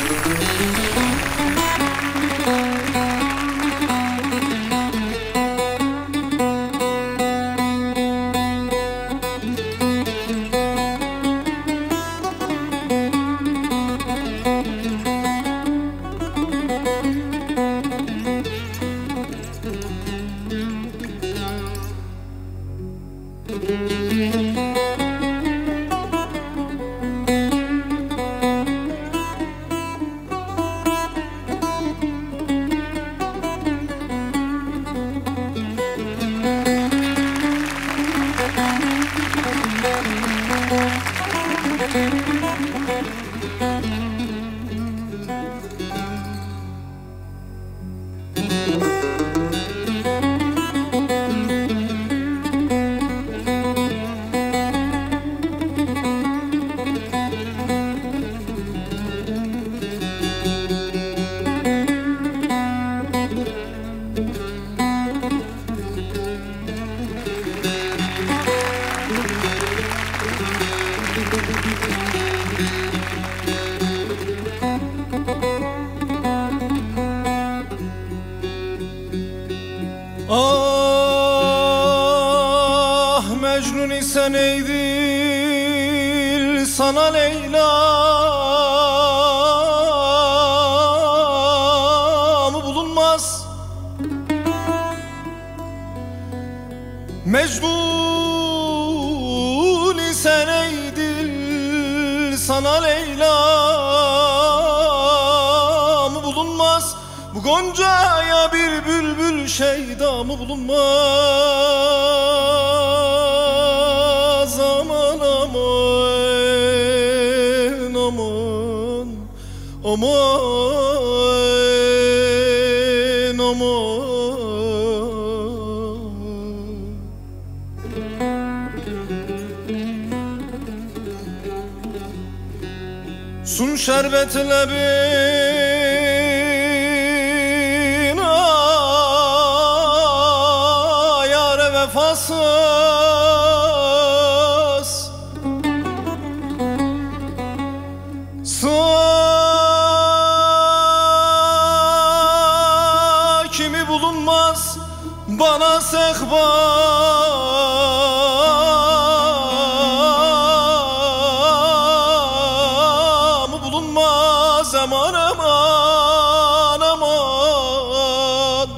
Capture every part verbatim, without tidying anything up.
Ah Mecnun ise neydir sana Leyla mı bulunmaz? Mecnun ise neydir sana Leyla mı bulunmaz? Bu goncaya bir bülbül şeyda mı bulunmaz? Aman aman aman aman aman. Sun şerbetle bin yâre vefasız sakimi bulunmaz bana sekba mı bulunmaz? Aman aman aman.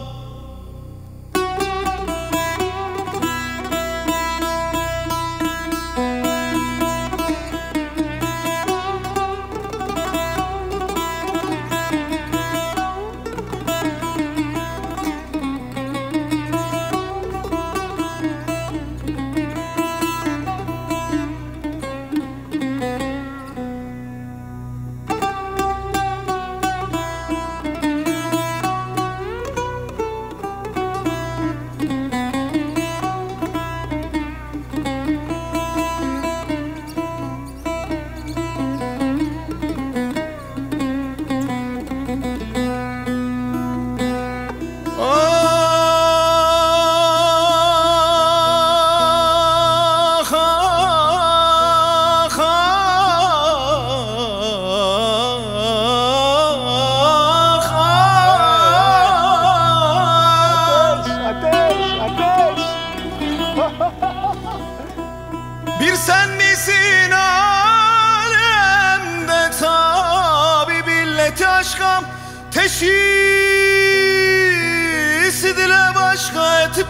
Bir sen misin alemde tabip illeti aşkam, teşhisi dile başka etip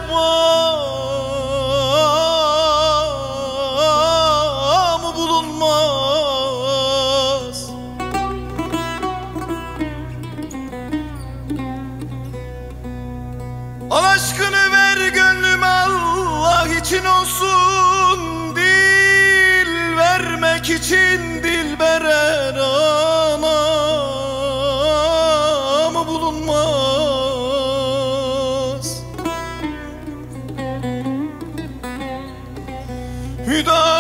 var mı bulunmaz? Al aşkını ver gönlüm Allah için olsun, vermek için dilbere ana mı bulunmaz? Hüda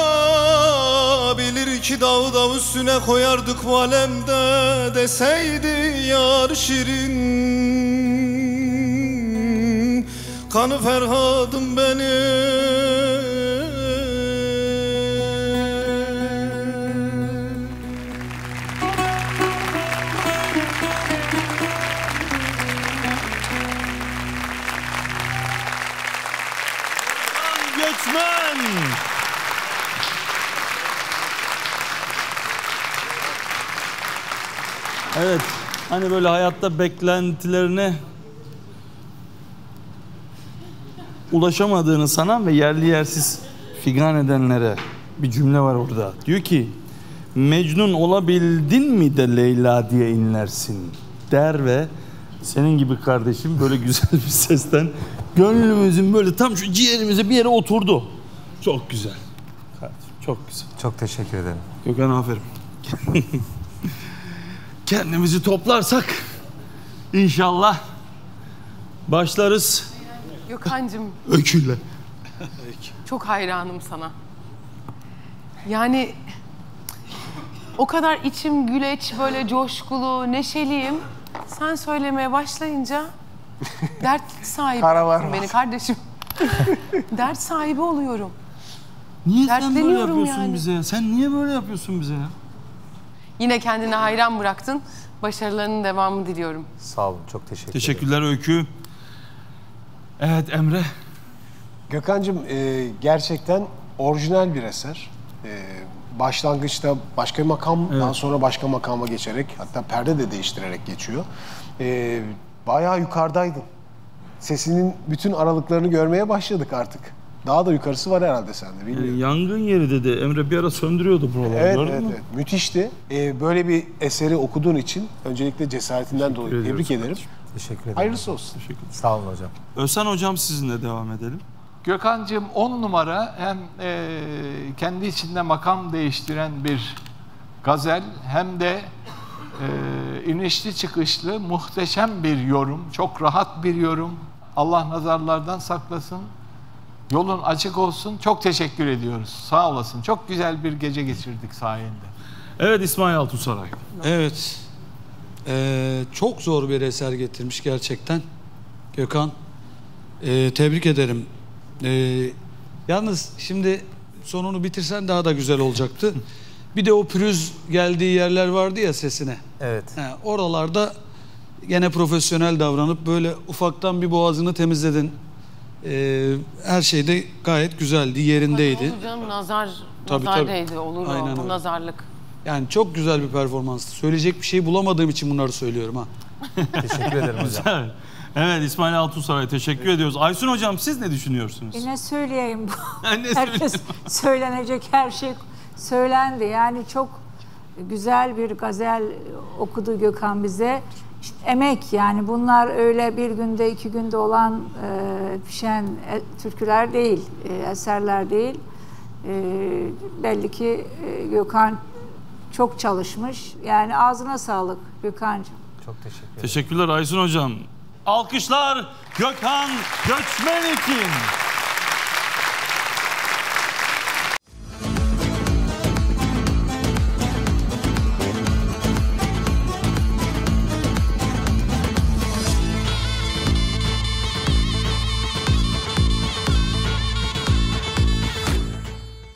bilir ki dağı da üstüne koyardık bu alemde, deseydi yar şirin kanı Ferhadım benim. Evet, hani böyle hayatta beklentilerine ulaşamadığını sanan ve yerli yersiz figan edenlere bir cümle var orada. Diyor ki, Mecnun olabildin mi de Leyla diye inlersin der ve senin gibi kardeşim böyle güzel bir sesten gönlümüzün böyle tam şu ciğerimize bir yere oturdu. Çok güzel. Kardeşim, çok güzel. Çok teşekkür ederim. Gökhan aferin. Kendimizi toplarsak inşallah başlarız. Gökhan'cığım Öyküyle. çok hayranım sana. Yani o kadar içim güleç, böyle coşkulu, neşeliyim. Sen söylemeye başlayınca dert sahibi yaptın beni kardeşim. Dert sahibi oluyorum. Niye sen böyle Dertleniyorum yapıyorsun yani. bize ya? Sen niye böyle yapıyorsun bize ya? Yine kendine hayran bıraktın. Başarılarının devamını diliyorum. Sağ olun, çok teşekkür ederim. Teşekkürler Öykü. Evet Emre. Gökhan'cığım e, gerçekten orijinal bir eser. E, başlangıçta başka bir makam, Evet. daha sonra başka makama geçerek, hatta perde de değiştirerek geçiyor. E, bayağı yukarıdaydın. Sesinin bütün aralıklarını görmeye başladık artık. Daha da yukarısı var herhalde sende, bilmiyorum. Yani yangın yeri dedi. Emre bir ara söndürüyordu buraları. Evet, gördün evet, mü? evet. Müthişti. E, böyle bir eseri okuduğun için öncelikle cesaretinden dolayı ediyoruz tebrik ederim. kardeşim. Teşekkür ederim. Hayırlısı olsun. Teşekkür ederim. Sağ olun hocam. Özhan hocam sizinle devam edelim. Gökhan'cığım on numara hem e, kendi içinde makam değiştiren bir gazel hem de e, inişli çıkışlı muhteşem bir yorum. Çok rahat bir yorum. Allah nazarlardan saklasın. Yolun açık olsun. Çok teşekkür ediyoruz. Sağ olasın. Çok güzel bir gece geçirdik sayende. Evet İsmail Altunsaray. Evet. Ee, çok zor bir eser getirmiş gerçekten. Gökhan. Ee, tebrik ederim. Ee, yalnız şimdi sonunu bitirsen daha da güzel olacaktı. Bir de o pürüz geldiği yerler vardı ya sesine. Evet. Ha, oralarda gene profesyonel davranıp böyle ufaktan bir boğazını temizledin. Ee, her şey de gayet güzeldi, yerindeydi. Olur canım, nazar, Tabii, nazar tabii. değdi. Olur Aynen o, bu öyle. nazarlık. Yani çok güzel bir performanstı. Söyleyecek bir şey bulamadığım için bunları söylüyorum ha. Teşekkür ederim hocam. Evet. Evet İsmail Altunsaray teşekkür ediyoruz. Aysun hocam siz ne düşünüyorsunuz? Yine söyleyeyim. Ben ne Herkes söylenecek her şey söylendi. Yani çok güzel bir gazel okudu Gökhan bize. İşte emek, yani bunlar öyle bir günde iki günde olan e, pişen e, türküler değil, e, eserler değil. E, belli ki e, Gökhan çok çalışmış. Yani ağzına sağlık Gökhan'cığım. Çok teşekkür ederim. Teşekkürler Aysun hocam. Alkışlar Gökhan Göçmen için.